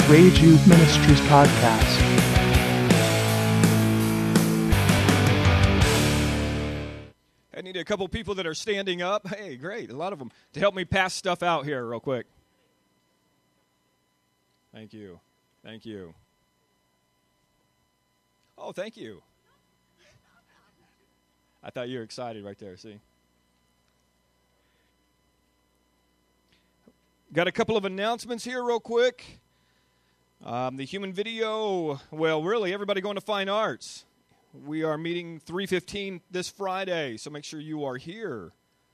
Rage Youth Ministries podcast. I need a couple people that are standing up. Hey, great, a lot of them, to help me pass stuff out here real quick. Thank you. Thank you. Oh, thank you. I thought you were excited right there, see? Got a couple of announcements here real quick. The human video, well, really, everybody going to Fine Arts. We are meeting 3:15 this Friday, so make sure you are here.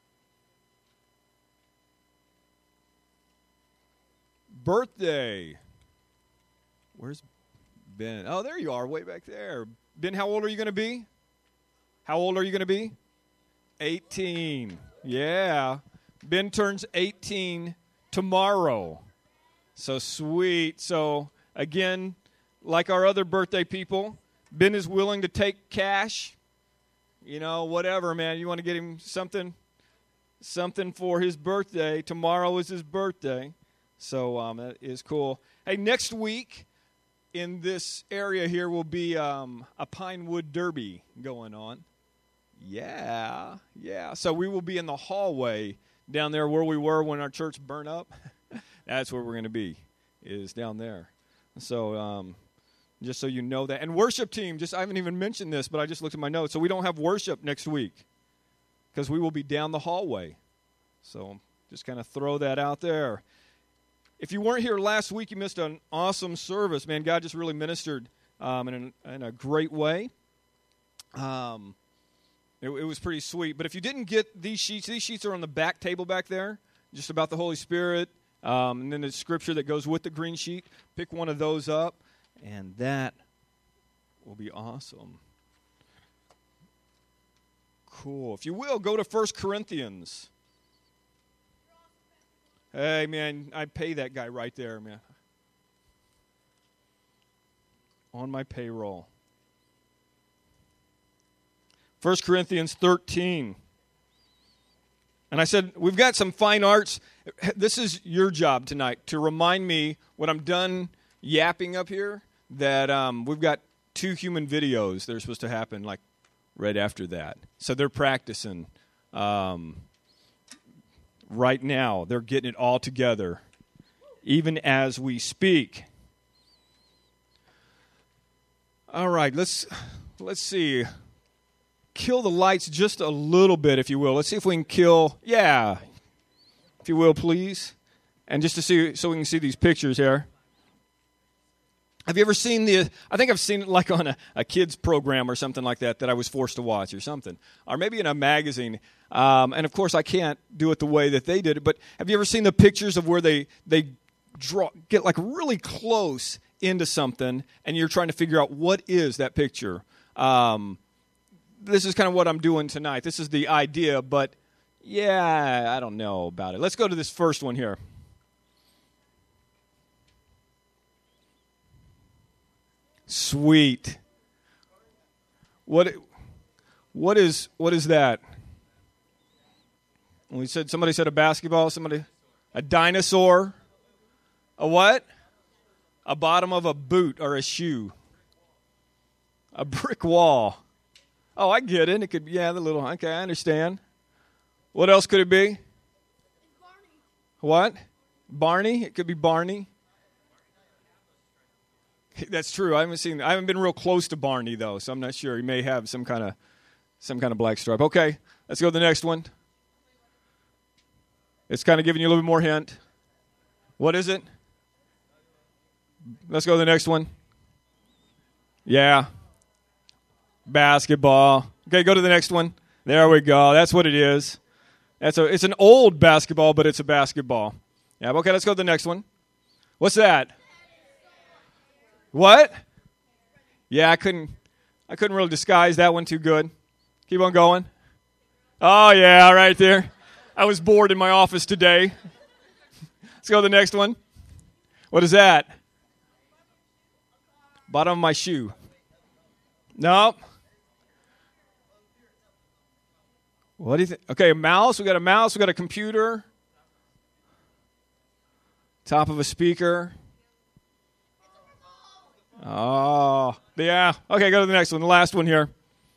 Birthday. Where's Ben? Oh, there you are, way back there. Ben, how old are you going to be? How old are you going to be? 18. Yeah. Ben turns 18 tomorrow. So sweet. So, again, like our other birthday people, Ben is willing to take cash. You know, whatever, man. You want to get him something for his birthday. Tomorrow is his birthday. So that is cool. Hey, next week in this area here will be a Pinewood Derby going on. Yeah. So we will be in the hallway down there where we were when our church burned up. That's where we're going to be, is down there. So just so you know that. And worship team, I haven't even mentioned this, but I just looked at my notes. So we don't have worship next week because we will be down the hallway. So just kind of throw that out there. If you weren't here last week, you missed an awesome service. Man, God just really ministered in a great way. It was pretty sweet. But if you didn't get these sheets are on the back table back there, just about the Holy Spirit, and then the scripture that goes with the green sheet. Pick one of those up, and that will be awesome. Cool. If you will, go to 1 Corinthians. Hey, man, I pay that guy right there, man. On my payroll. 1 Corinthians 13. And I said, we've got some fine arts. This is your job tonight, to remind me when I'm done yapping up here that we've got 2 human videos that are supposed to happen like right after that. So they're practicing right now. They're getting it all together, even as we speak. All right, let's see. Kill the lights just a little bit, if you will. Let's see if we can kill, if you will, please. And just to see, so we can see these pictures here. Have you ever seen I think I've seen it like on a kid's program or something like that I was forced to watch or something. Or maybe in a magazine. And, of course, I can't do it the way that they did it. But have you ever seen the pictures of where they get like really close into something and you're trying to figure out what is that picture? This is kind of what I'm doing tonight. This is the idea, but, I don't know about it. Let's go to this first one here. Sweet. What is that? Somebody said a basketball, a dinosaur. A what? A bottom of a boot or a shoe. A brick wall. Oh, I get it. It could be, okay, I understand. What else could it be? Barney. What? Barney? It could be Barney. That's true. I haven't been real close to Barney, though, so I'm not sure. He may have some kind of black stripe. Okay, let's go to the next one. It's kind of giving you a little bit more hint. What is it? Let's go to the next one. Yeah. Basketball. Okay, go to the next one. There we go. That's what it is. It's an old basketball, but it's a basketball. Yeah. Okay, let's go to the next one. What's that? What? Yeah, I couldn't really disguise that one too good. Keep on going. Oh yeah, right there. I was bored in my office today. Let's go to the next one. What is that? Bottom of my shoe. Nope. What do you think? Okay, a mouse. We got a mouse. We got a computer. Top of a speaker. Oh, yeah. Okay, go to the next one. The last one here.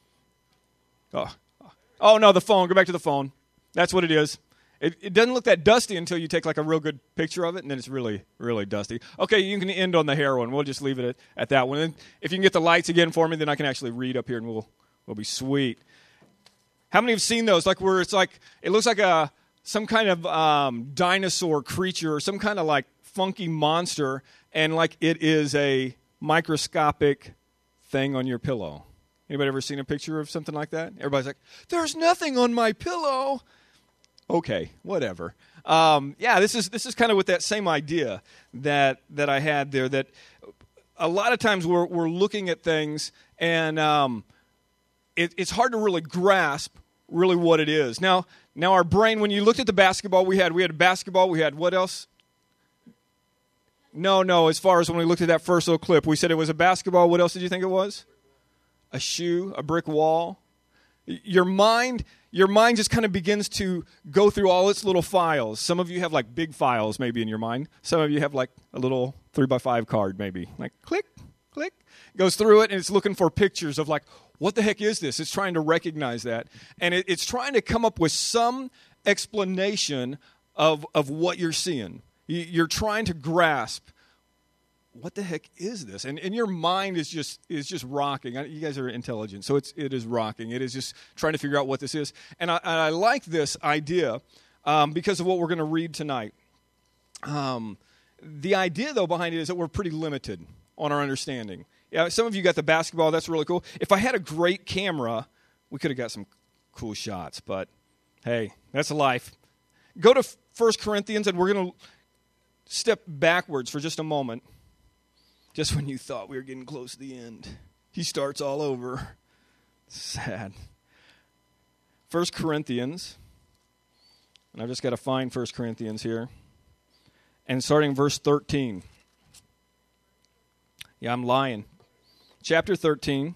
Oh, no, the phone. Go back to the phone. That's what it is. It doesn't look that dusty until you take like a real good picture of it, and then it's really, really dusty. Okay, you can end on the hair one. We'll just leave it at that one. And if you can get the lights again for me, then I can actually read up here, and we'll be sweet. How many have seen those? Like where it's like it looks like some kind of dinosaur creature or some kind of like funky monster, and like it is a microscopic thing on your pillow. Anybody ever seen a picture of something like that? Everybody's like, "There's nothing on my pillow." Okay, whatever. This is kind of with that same idea that I had there. That a lot of times we're looking at things and it's hard to really grasp really what it is. Now our brain. When you looked at the basketball, we had basketball. We had what else? No. As far as when we looked at that first little clip, we said it was a basketball. What else did you think it was? A shoe, a brick wall. Your mind just kind of begins to go through all its little files. Some of you have like big files maybe in your mind. Some of you have like a little 3x5 card maybe. Like click, click. Goes through it and it's looking for pictures of like, what the heck is this? It's trying to recognize that. And it's trying to come up with some explanation of what you're seeing. You're trying to grasp what the heck is this? And your mind is just rocking. You guys are intelligent, so it is rocking. It is just trying to figure out what this is. And I like this idea because of what we're going to read tonight. The idea, though, behind it is that we're pretty limited on our understanding. Yeah, some of you got the basketball. That's really cool. If I had a great camera, we could have got some cool shots. But, hey, that's life. Go to 1 Corinthians, and we're going to step backwards for just a moment. Just when you thought we were getting close to the end, he starts all over. Sad. 1 Corinthians, and I've just got to find 1 Corinthians here. And starting verse 13. Yeah, I'm lying. Chapter 13.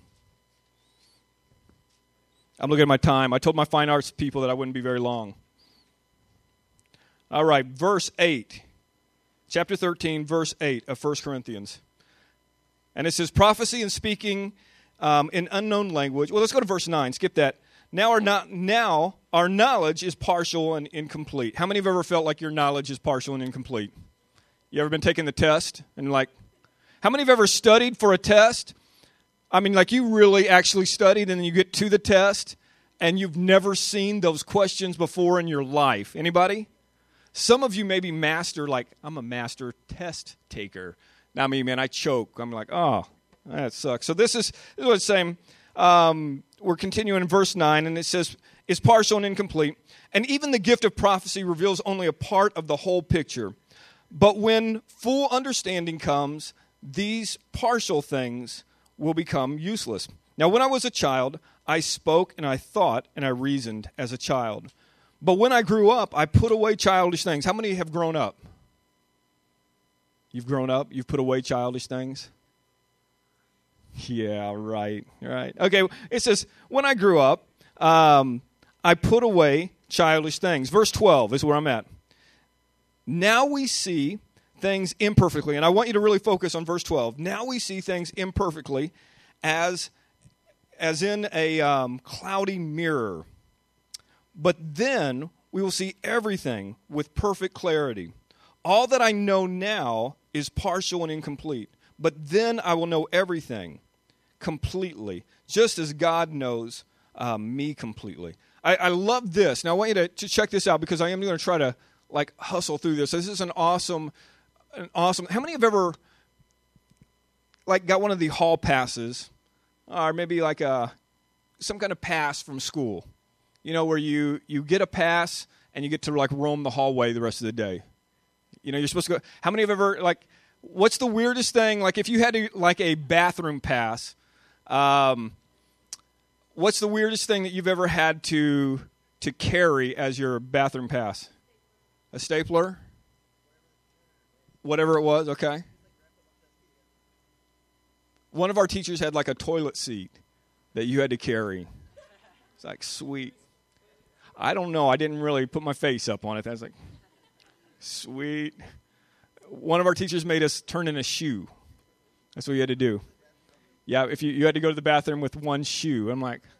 I'm looking at my time. I told my fine arts people that I wouldn't be very long. All right, verse 8. Chapter 13, verse 8 of 1 Corinthians. And it says, prophecy and speaking in unknown language. Well, let's go to verse 9. Skip that. Now our knowledge is partial and incomplete. How many have ever felt like your knowledge is partial and incomplete? You ever been taking the test? And like, how many have ever studied for a test? I mean, like you really actually studied and then you get to the test and you've never seen those questions before in your life. Anybody? Some of you maybe master, like, I'm a master test taker. Now, me, man, I choke. I'm like, oh, that sucks. So this is what it's saying. We're continuing in verse 9, and it says, it's partial and incomplete. And even the gift of prophecy reveals only a part of the whole picture. But when full understanding comes, these partial things will become useless. Now, when I was a child, I spoke and I thought and I reasoned as a child. But when I grew up, I put away childish things. How many have grown up? You've grown up? You've put away childish things? Yeah, right. Okay, it says, when I grew up, I put away childish things. Verse 12 is where I'm at. Now we see things imperfectly. And I want you to really focus on verse 12. Now we see things imperfectly as in a cloudy mirror. But then we will see everything with perfect clarity. All that I know now is partial and incomplete. But then I will know everything completely, just as God knows me completely. I love this. Now I want you to check this out because I am going to try to like hustle through this. This is an awesome. How many have ever like got one of the hall passes, or maybe like some kind of pass from school? You know, where you get a pass and you get to like roam the hallway the rest of the day. You know, you're supposed to go. How many have ever like? What's the weirdest thing? Like, if you had like a bathroom pass, what's the weirdest thing that you've ever had to carry as your bathroom pass? A stapler? Whatever it was, okay. One of our teachers had like a toilet seat that you had to carry. It's like, sweet. I don't know. I didn't really put my face up on it. I was like, sweet. One of our teachers made us turn in a shoe. That's what you had to do. Yeah, if you had to go to the bathroom with one shoe. I'm like,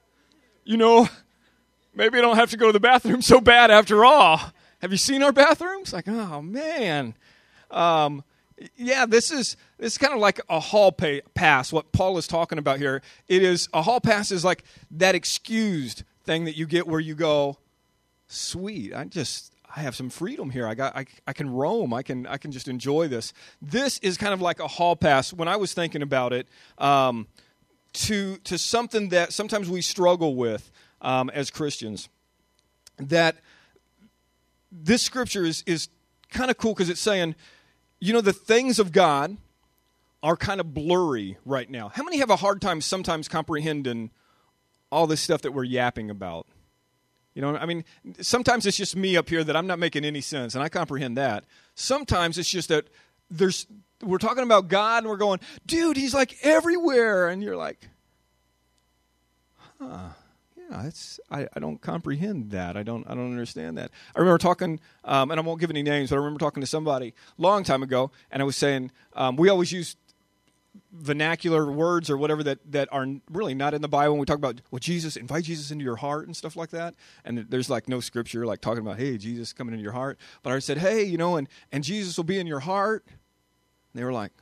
maybe I don't have to go to the bathroom so bad after all. Have you seen our bathrooms? Like, oh, man. Yeah, this is kind of like a hall pass, what Paul is talking about here. It is, a hall pass is like that excused thing that you get where you go, sweet, I have some freedom here. I can roam. I can just enjoy this. This is kind of like a hall pass. When I was thinking about it, to something that sometimes we struggle with as Christians, that this scripture is kind of cool because it's saying, the things of God are kind of blurry right now. How many have a hard time sometimes comprehending all this stuff that we're yapping about? Sometimes it's just me up here that I'm not making any sense, and I comprehend that. Sometimes it's just that we're talking about God, and we're going, dude, he's like everywhere, and you're like, yeah, I don't comprehend that. I don't understand that. I remember talking, and I won't give any names, but I remember talking to somebody a long time ago, and I was saying, we always use vernacular words or whatever that are really not in the Bible when we talk about, invite Jesus into your heart and stuff like that. And there's like no scripture like talking about, hey, Jesus coming into your heart. But I said, hey, and Jesus will be in your heart. And they were like,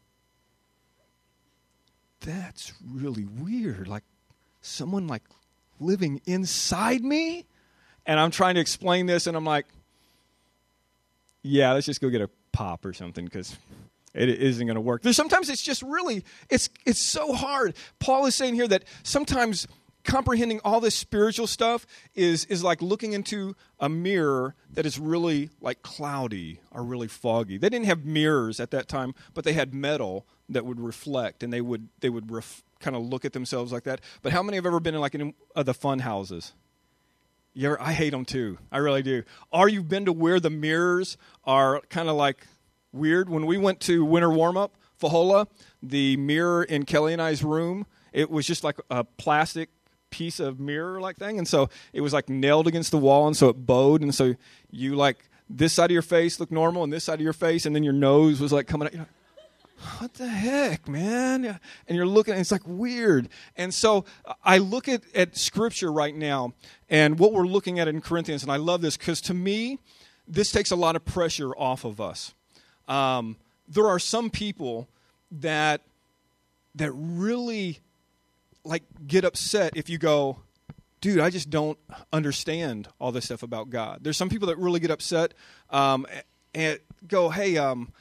that's really weird. Like someone like living inside me? And I'm trying to explain this, and I'm like, yeah, let's just go get a pop or something because it isn't going to work. Sometimes it's just really, it's so hard. Paul is saying here that sometimes comprehending all this spiritual stuff is like looking into a mirror that is really like cloudy or really foggy. They didn't have mirrors at that time, but they had metal that would reflect, and they would kind of look at themselves like that. But how many have ever been in the fun houses? I hate them too. I really do. Or you've been to where the mirrors are kind of like weird. When we went to Winter Warm-Up, Fahola, the mirror in Kelly and I's room, it was just like a plastic piece of mirror-like thing. And so it was like nailed against the wall, and so it bowed. And so you like, this side of your face looked normal, and this side of your face, and then your nose was like coming out. You're like, what the heck, man? And you're looking, and it's like weird. And so I look at Scripture right now, and what we're looking at in Corinthians, and I love this because to me, this takes a lot of pressure off of us. There are some people that really like get upset if you go, dude, I just don't understand all this stuff about God. There's some people that really get upset and go, hey,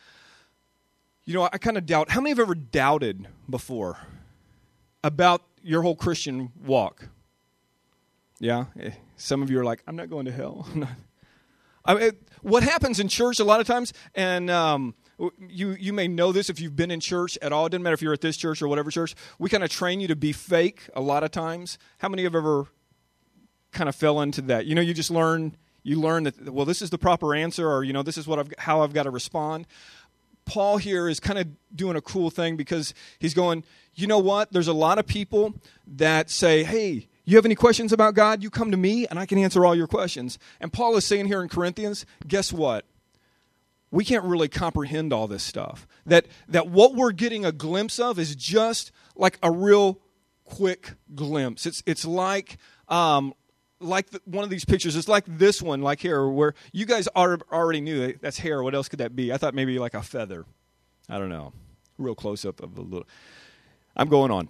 I kind of doubt. How many have ever doubted before about your whole Christian walk? Yeah? Some of you are like, I'm not going to hell. What happens in church a lot of times, and you may know this if you've been in church at all. It doesn't matter if you're at this church or whatever church. We kind of train you to be fake a lot of times. How many have ever kind of fell into that? You just learn that, well, this is the proper answer, or, this is how I've got to respond. Paul here is kind of doing a cool thing because he's going, you know what? There's a lot of people that say, hey, you have any questions about God? You come to me and I can answer all your questions. And Paul is saying here in Corinthians, guess what? We can't really comprehend all this stuff. That what we're getting a glimpse of is just like a real quick glimpse. It's like one of these pictures. It's like this one, like here, where you guys already knew that's hair. What else could that be? I thought maybe like a feather. I don't know. Real close-up of a little. I'm going on.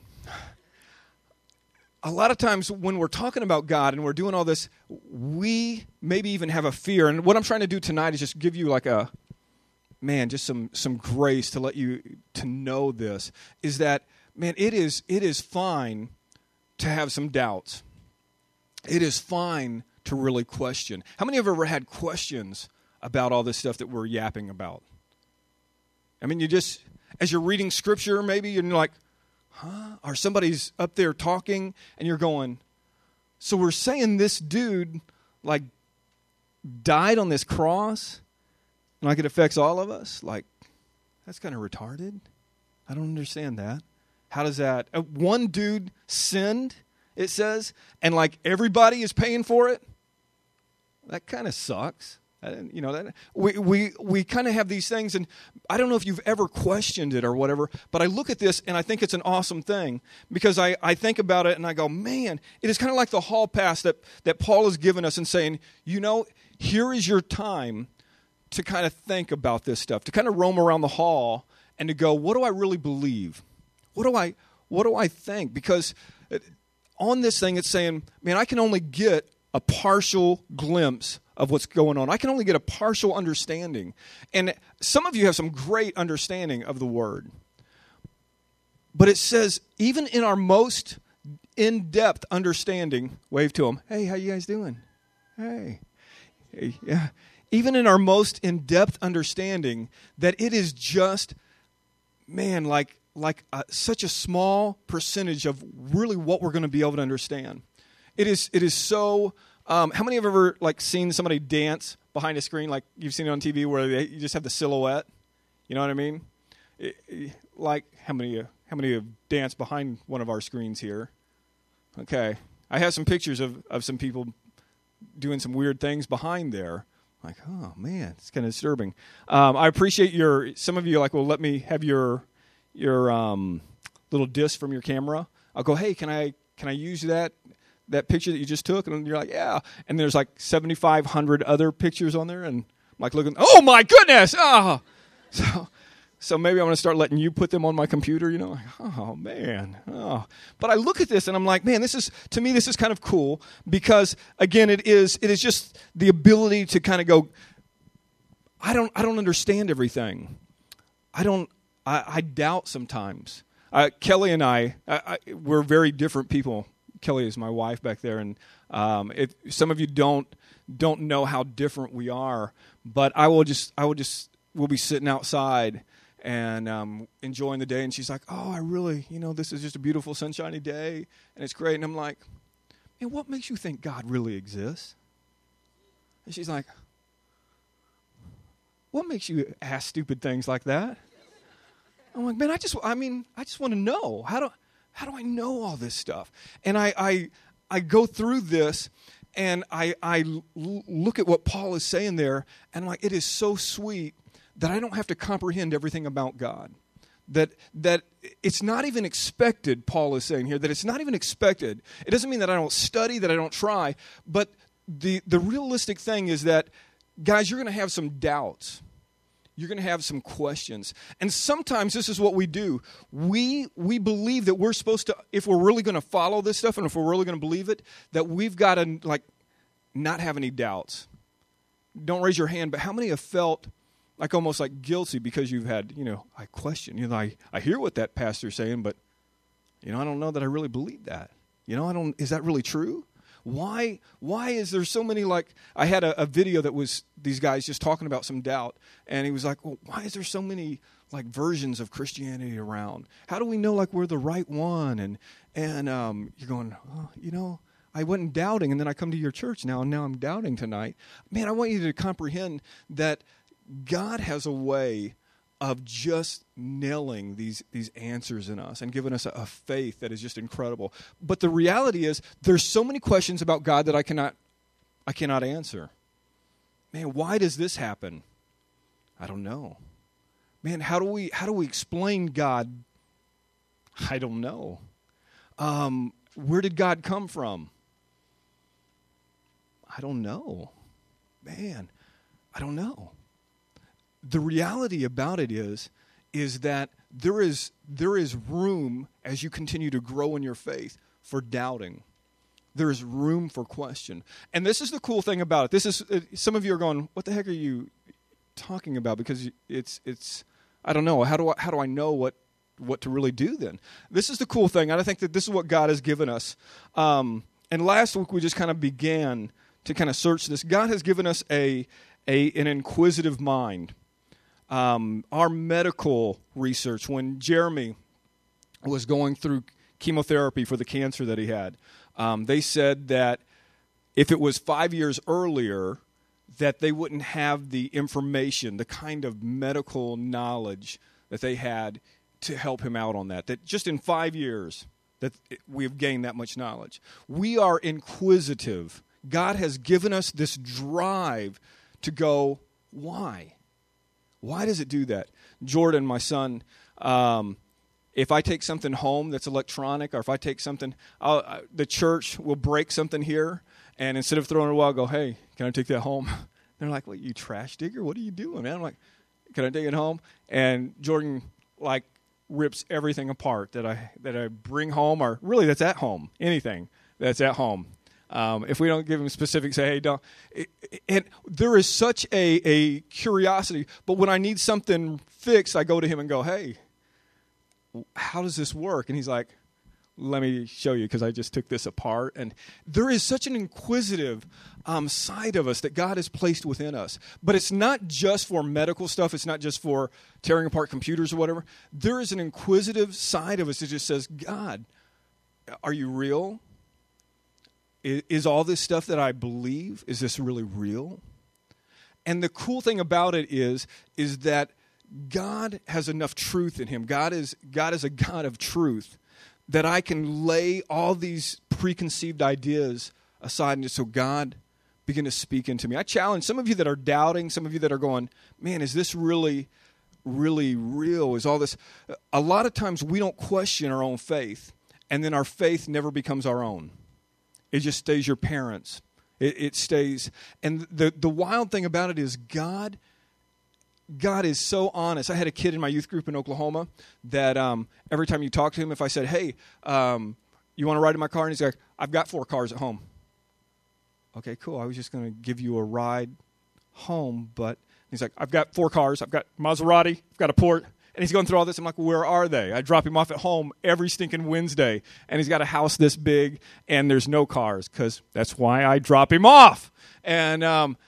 A lot of times when we're talking about God and we're doing all this, we maybe even have a fear. And what I'm trying to do tonight is just give you like just some grace to let you to know this, is that, man, it is fine to have some doubts. It is fine to really question. How many have ever had questions about all this stuff that we're yapping about? I mean, as you're reading Scripture, maybe you're like, huh? Or somebody's up there talking, and you're going, so we're saying this dude, like, died on this cross, and like it affects all of us? Like, that's kind of retarded. I don't understand that. How does that? One dude sinned, it says, and like everybody is paying for it? That kind of sucks. We kind of have these things, and I don't know if you've ever questioned it or whatever, but I look at this and I think it's an awesome thing because I think about it and I go, man, it is kind of like the hall pass that Paul has given us and saying, here is your time to kind of think about this stuff, to kind of roam around the hall and to go, what do I really believe? What do I think? Because on this thing, it's saying, man, I can only get a partial glimpse of what's going on. I can only get a partial understanding. And some of you have some great understanding of the Word. But it says, even in our most in-depth understanding, wave to them, hey, how you guys doing? Hey, yeah. Even in our most in-depth understanding, that it is just, man, like such a small percentage of really what we're going to be able to understand. It is so. How many have ever seen somebody dance behind a screen, like you've seen it on TV, where you just have the silhouette? You know what I mean? How many have danced behind one of our screens here? Okay, I have some pictures of some people doing some weird things behind there. Like, oh man, it's kind of disturbing. I appreciate some of you well, let me have your little disc from your camera. I'll go, hey, can I use that picture that you just took? And you're like, yeah. And there's 7,500 other pictures on there, and I'm looking, oh my goodness! Oh, so maybe I'm going to start letting you put them on my computer. Oh man. Oh, but I look at this and I'm like, man, this is kind of cool because again, it is just the ability to kind of go, I don't understand everything. I doubt sometimes. Kelly and I, we're very different people. Kelly is my wife back there, and some of you don't know how different we are. But we'll be sitting outside and enjoying the day, and she's like, "Oh, I really, this is just a beautiful sunshiny day, and it's great." And I'm like, "Man, what makes you think God really exists?" And she's like, "What makes you ask stupid things like that?" I'm like, "Man, I just want to know. How do I know all this stuff?" And I go through this, and I look at what Paul is saying there, and I'm like, it is so sweet that I don't have to comprehend everything about God. That it's not even expected, Paul is saying here, that it's not even expected. It doesn't mean that I don't study, that I don't try, but the realistic thing is that, guys, you're going to have some doubts. You're going to have some questions. And sometimes this is what we do. We believe that we're supposed to, if we're really going to follow this stuff and if we're really going to believe it, that we've got to not have any doubts. Don't raise your hand, but how many have felt almost guilty because you've had, I question, I hear what that pastor's saying, but, I don't know that I really believe that. Is that really true? Why is there so many, I had a video that was these guys just talking about some doubt, and he was like, well, why is there so many, versions of Christianity around? How do we know, we're the right one? And you're going, oh, I wasn't doubting, and then I come to your church now, and now I'm doubting tonight. Man, I want you to comprehend that God has a way of just nailing these answers in us and giving us a faith that is just incredible. But the reality is, there's so many questions about God that I cannot answer. Man, why does this happen? I don't know. Man, how do we explain God? I don't know. Where did God come from? I don't know. Man, I don't know. The reality about it is that there is room as you continue to grow in your faith for doubting. There is room for question. And this is the cool thing about it. This is some of you are going, what the heck are you talking about? Because it's I don't know. How do I know what to really do then? This is the cool thing. And I think that this is what God has given us. And last week we just kind of began to kind of search this. God has given us an inquisitive mind. Our medical research, when Jeremy was going through chemotherapy for the cancer that he had, they said that if it was 5 years earlier, that they wouldn't have the information, the kind of medical knowledge that they had to help him out on that. That just in 5 years that we have gained that much knowledge. We are inquisitive. God has given us this drive to go, why? Why does it do that? Jordan, my son, if I take something home that's electronic, or if I take something, the church will break something here, and instead of throwing it away, I'll go, hey, can I take that home? They're like, what, you trash digger? What are you doing, man? I'm like, can I take it home? And Jordan, like, rips everything apart that I bring home, or really that's at home, anything that's at home. If we don't give him specifics, say, hey, don't. And there is such a curiosity, but when I need something fixed, I go to him and go, hey, how does this work? And he's like, let me show you, because I just took this apart. And there is such an inquisitive side of us that God has placed within us. But it's not just for medical stuff. It's not just for tearing apart computers or whatever. There is an inquisitive side of us that just says, God, are you real? Is all this stuff that I believe, is this really real? And the cool thing about it is that God has enough truth in him. God is a God of truth, that I can lay all these preconceived ideas aside and just so God begin to speak into me. I challenge some of you that are doubting, some of you that are going, man, is this really, really real? Is all this? A lot of times we don't question our own faith, and then our faith never becomes our own. It just stays your parents'. It stays. And the wild thing about it is God is so honest. I had a kid in my youth group in Oklahoma that every time you talk to him, if I said, hey, you want to ride in my car? And he's like, I've got 4 cars at home. Okay, cool. I was just going to give you a ride home. But he's like, I've got 4 cars. I've got Maserati. I've got a Port. And he's going through all this. I'm like, where are they? I drop him off at home every stinking Wednesday. And he's got a house this big, and there's no cars, because that's why I drop him off. And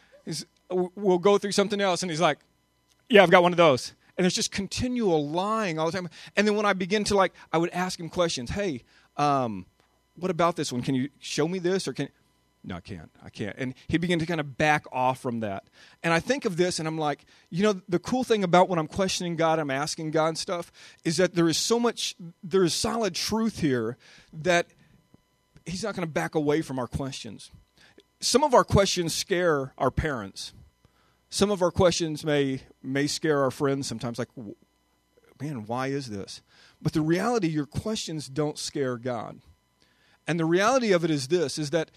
we'll go through something else, and he's like, yeah, I've got one of those. And there's just continual lying all the time. And then when I begin to, I would ask him questions. Hey, what about this one? Can you show me this? Or no, I can't. And he began to kind of back off from that. And I think of this, and I'm like, the cool thing about when I'm questioning God, I'm asking God stuff, is that there is solid truth here that he's not going to back away from our questions. Some of our questions scare our parents. Some of our questions may scare our friends sometimes, like, man, why is this? But the reality, your questions don't scare God. And the reality of it is this, is that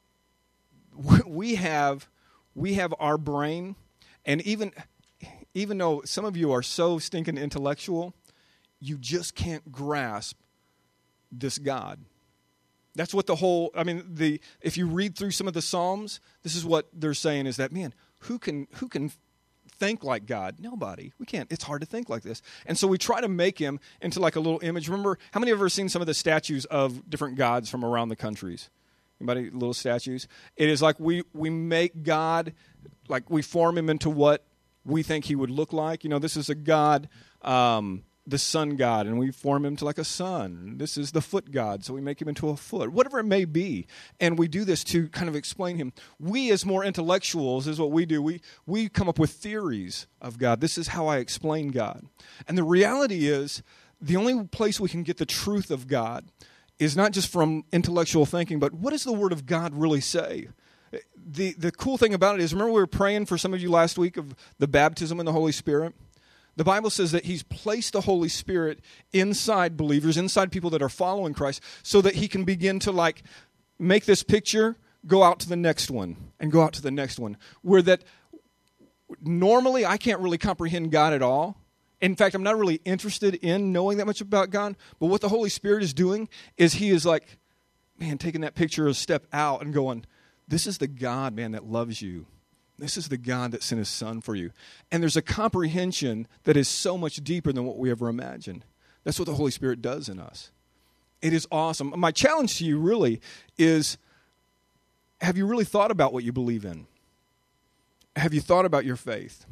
we have our brain, and even though some of you are so stinking intellectual, you just can't grasp this God. That's what if you read through some of the Psalms, this is what they're saying, is that, man, who can think like God? Nobody. We can't. It's hard to think like this. And so we try to make him into like a little image. Remember, how many have ever seen some of the statues of different gods from around the countries? Anybody, little statues? It is like we make God, like we form him into what we think he would look like. This is a God, the sun god, and we form him to like a sun. This is the foot god, so we make him into a foot. Whatever it may be. And we do this to kind of explain him. We as more intellectuals is what we do. We come up with theories of God. This is how I explain God. And the reality is, the only place we can get the truth of God is not just from intellectual thinking, but what does the Word of God really say? The cool thing about it is, remember we were praying for some of you last week of the baptism in the Holy Spirit? The Bible says that he's placed the Holy Spirit inside believers, inside people that are following Christ, so that he can begin to make this picture go out to the next one and go out to the next one. Where that normally I can't really comprehend God at all. In fact, I'm not really interested in knowing that much about God. But what the Holy Spirit is doing is he is taking that picture a step out and going, this is the God, man, that loves you. This is the God that sent his son for you. And there's a comprehension that is so much deeper than what we ever imagined. That's what the Holy Spirit does in us. It is awesome. My challenge to you really is, have you really thought about what you believe in? Have you thought about your faith?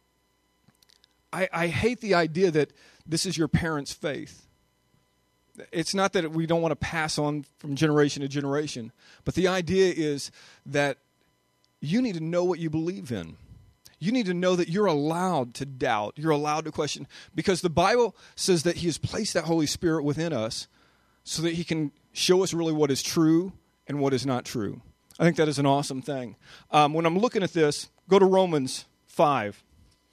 I hate the idea that this is your parents' faith. It's not that we don't want to pass on from generation to generation, but the idea is that you need to know what you believe in. You need to know that you're allowed to doubt. You're allowed to question. Because the Bible says that he has placed that Holy Spirit within us so that he can show us really what is true and what is not true. I think that is an awesome thing. When I'm looking at this, Go to Romans 5.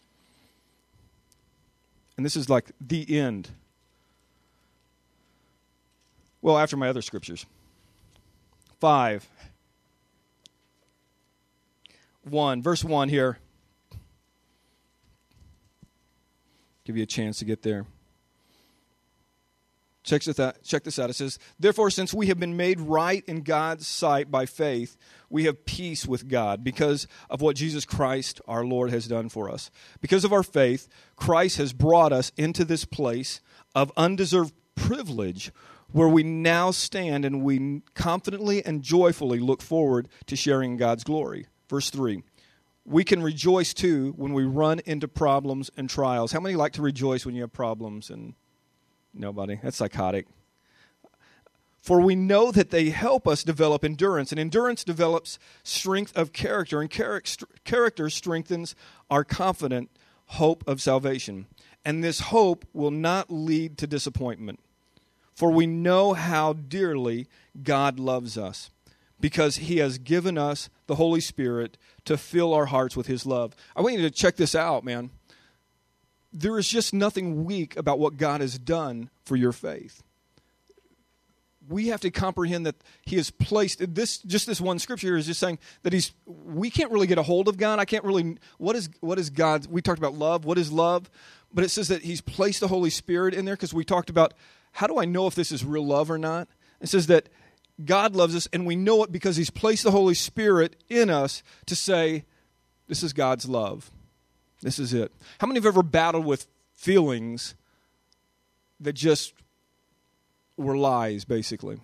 And this is like the end. Well, after my other scriptures. 5:1, verse 1 here. Give you a chance to get there. Check this out. It says, therefore, since we have been made right in God's sight by faith, we have peace with God because of what Jesus Christ, our Lord, has done for us. Because of our faith, Christ has brought us into this place of undeserved privilege where we now stand and we confidently and joyfully look forward to sharing God's glory. Verse 3, we can rejoice too when we run into problems and trials. How many like to rejoice when you have problems? And nobody. That's psychotic. For we know that they help us develop endurance, and endurance develops strength of character, and character strengthens our confident hope of salvation. And this hope will not lead to disappointment. For we know how dearly God loves us, because he has given us the Holy Spirit to fill our hearts with his love. I want you to check this out, man. There is just nothing weak about what God has done for your faith. We have to comprehend that he has placed this one scripture is just saying that we can't really get a hold of God. I can't really, what is God? We talked about love. What is love? But it says that he's placed the Holy Spirit in there because we talked about how do I know if this is real love or not? It says that God loves us, and we know it because he's placed the Holy Spirit in us to say, this is God's love. This is it. How many have ever battled with feelings that just were lies, basically?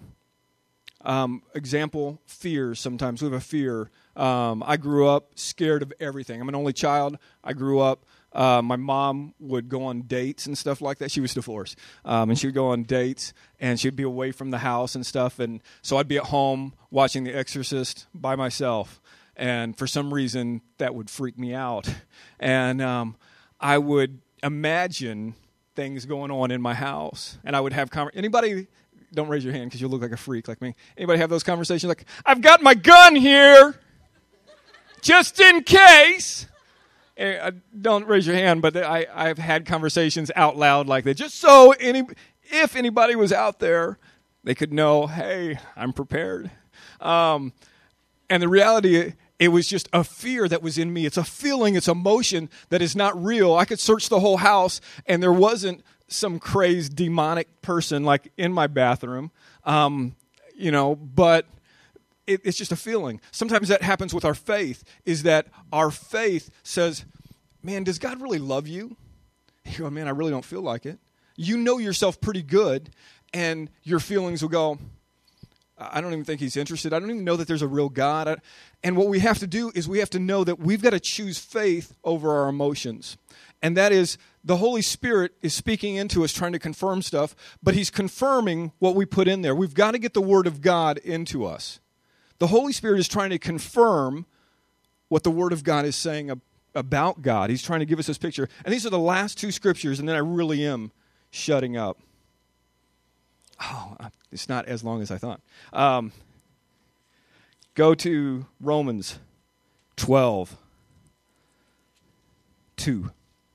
Example, fears sometimes. We have a fear. I grew up scared of everything. I'm an only child. I grew up, my mom would go on dates and stuff like that. She was divorced. And she would go on dates, and she'd be away from the house and stuff. And so I'd be at home watching The Exorcist by myself. And for some reason, that would freak me out. And I would imagine things going on in my house. And I would have anybody, don't raise your hand because you look like a freak like me. Anybody have those conversations like, I've got my gun here, just in case. Don't raise your hand, but I've had conversations out loud like that. Just so if anybody was out there, they could know, hey, I'm prepared. And the reality, it was just a fear that was in me. It's a feeling, it's emotion that is not real. I could search the whole house, and there wasn't some crazed demonic person like in my bathroom, but it's just a feeling. Sometimes that happens with our faith, is that our faith says, man, does God really love you? You go, man, I really don't feel like it. You know yourself pretty good, and your feelings will go, I don't even think he's interested. I don't even know that there's a real God. And what we have to do is we have to know that we've got to choose faith over our emotions. And that is, the Holy Spirit is speaking into us, trying to confirm stuff, but he's confirming what we put in there. We've got to get the Word of God into us. The Holy Spirit is trying to confirm what the Word of God is saying about God. He's trying to give us this picture. And these are the last two scriptures, and then I really am shutting up. Oh, it's not as long as I thought. Go to Romans 12:2.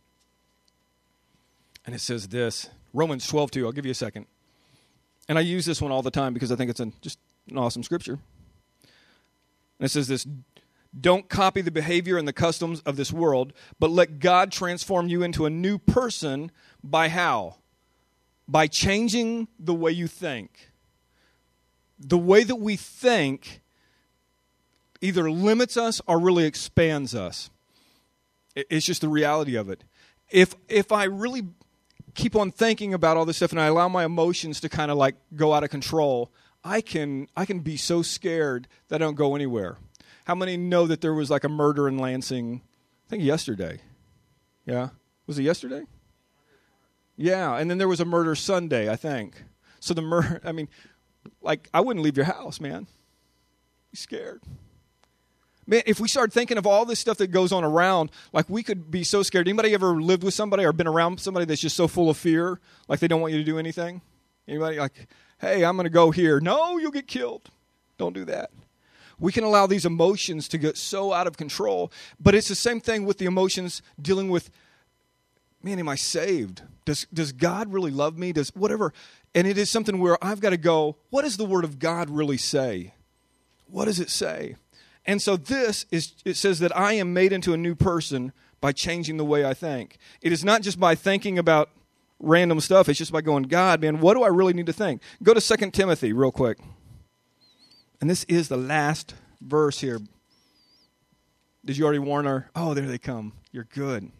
And it says this, Romans 12:2. I'll give you a second. And I use this one all the time because I think it's just an awesome scripture. And it says this, don't copy the behavior and the customs of this world, but let God transform you into a new person by how? By changing the way you think. The way that we think either limits us or really expands us. It's just the reality of it. If I really keep on thinking about all this stuff and I allow my emotions to kind of like go out of control, I can be so scared that I don't go anywhere. How many know that there was like a murder in Lansing, I think yesterday? Yeah? Was it yesterday? Yeah, and then there was a murder Sunday, I think. So the murder, I wouldn't leave your house, man. Be scared. Man, if we start thinking of all this stuff that goes on around, like we could be so scared. Anybody ever lived with somebody or been around somebody that's just so full of fear, like they don't want you to do anything? Anybody like, hey, I'm going to go here. No, you'll get killed. Don't do that. We can allow these emotions to get so out of control. But it's the same thing with the emotions dealing with, man, am I saved? Does God really love me? Does whatever? And it is something where I've got to go, what does the Word of God really say? What does it say? And so it says that I am made into a new person by changing the way I think. It is not just by thinking about random stuff. It's just by going, God, man, what do I really need to think? Go to 2 Timothy real quick. And this is the last verse here. Did you already warn her? Oh, there they come. You're good.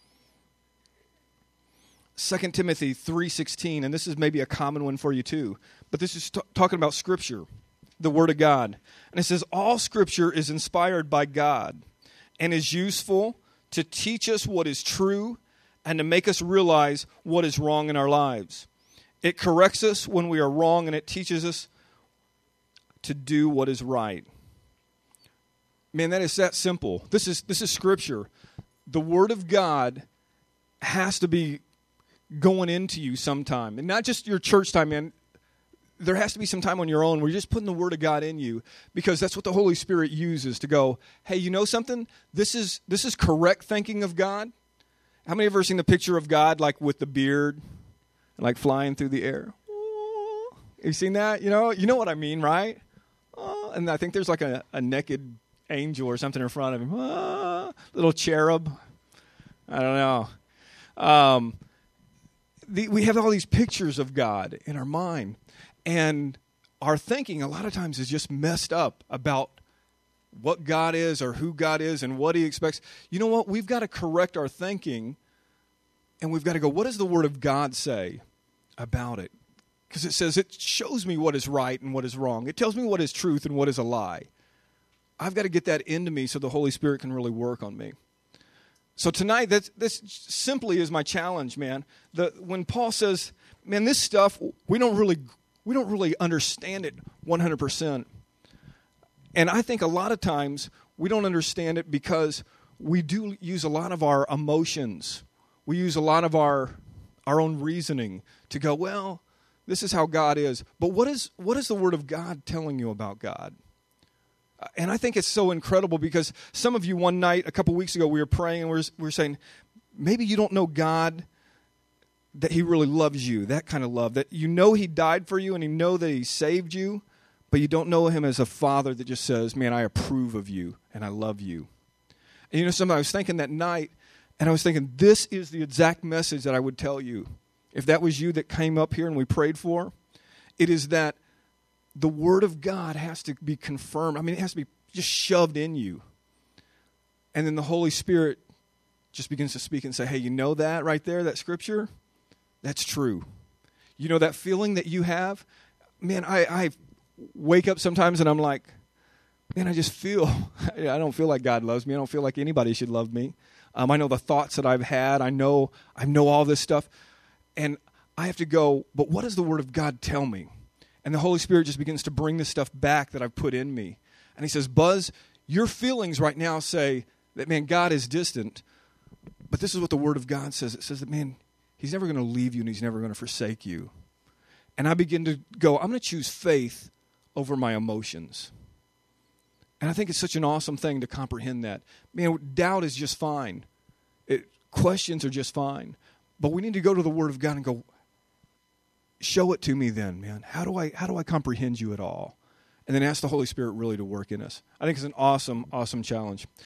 2 Timothy 3:16, and this is maybe a common one for you too. But this is talking about Scripture, the Word of God. And it says, all Scripture is inspired by God and is useful to teach us what is true and to make us realize what is wrong in our lives. It corrects us when we are wrong, and it teaches us to do what is right. Man, that is that simple. This is Scripture. The Word of God has to be going into you sometime. And not just your church time, man. There has to be some time on your own where you're just putting the Word of God in you, because that's what the Holy Spirit uses to go, hey, you know something? This is correct thinking of God. How many have ever seen the picture of God like with the beard and like flying through the air? You seen that? You know what I mean, right? And I think there's like a naked angel or something in front of him. Little cherub. I don't know. We have all these pictures of God in our mind. And our thinking a lot of times is just messed up about what God is or who God is and what He expects. You know what? We've got to correct our thinking, and we've got to go, what does the Word of God say about it? Because it says it shows me what is right and what is wrong. It tells me what is truth and what is a lie. I've got to get that into me so the Holy Spirit can really work on me. So tonight, this simply is my challenge, man. When Paul says, man, this stuff, we don't really understand it 100%. And I think a lot of times we don't understand it because we do use a lot of our emotions. We use a lot of our own reasoning to go, well, this is how God is. But what is the Word of God telling you about God? And I think it's so incredible because some of you one night, a couple weeks ago, we were praying and we were saying, maybe you don't know God, that He really loves you, that kind of love, that you know He died for you and you know that He saved you, but you don't know Him as a Father that just says, man, I approve of you and I love you. And you know something, I was thinking that night, and I was thinking, this is the exact message that I would tell you. If that was you that came up here and we prayed for, it is that the Word of God has to be confirmed. I mean, it has to be just shoved in you. And then the Holy Spirit just begins to speak and say, hey, you know that right there, that Scripture? That's true. You know that feeling that you have? Man, I wake up sometimes and I'm like, man, I just feel, I don't feel like God loves me. I don't feel like anybody should love me. I know the thoughts that I've had. I know all this stuff. And I have to go, but what does the Word of God tell me? And the Holy Spirit just begins to bring this stuff back that I've put in me. And He says, Buzz, your feelings right now say that, man, God is distant. But this is what the Word of God says. It says that, man, He's never going to leave you and He's never going to forsake you. And I begin to go, I'm going to choose faith over my emotions. And I think it's such an awesome thing to comprehend that. Man, doubt is just fine. Questions are just fine. But we need to go to the Word of God and go, show it to me then, man. How do I comprehend you at all? And then ask the Holy Spirit really to work in us. I think it's an awesome, awesome challenge.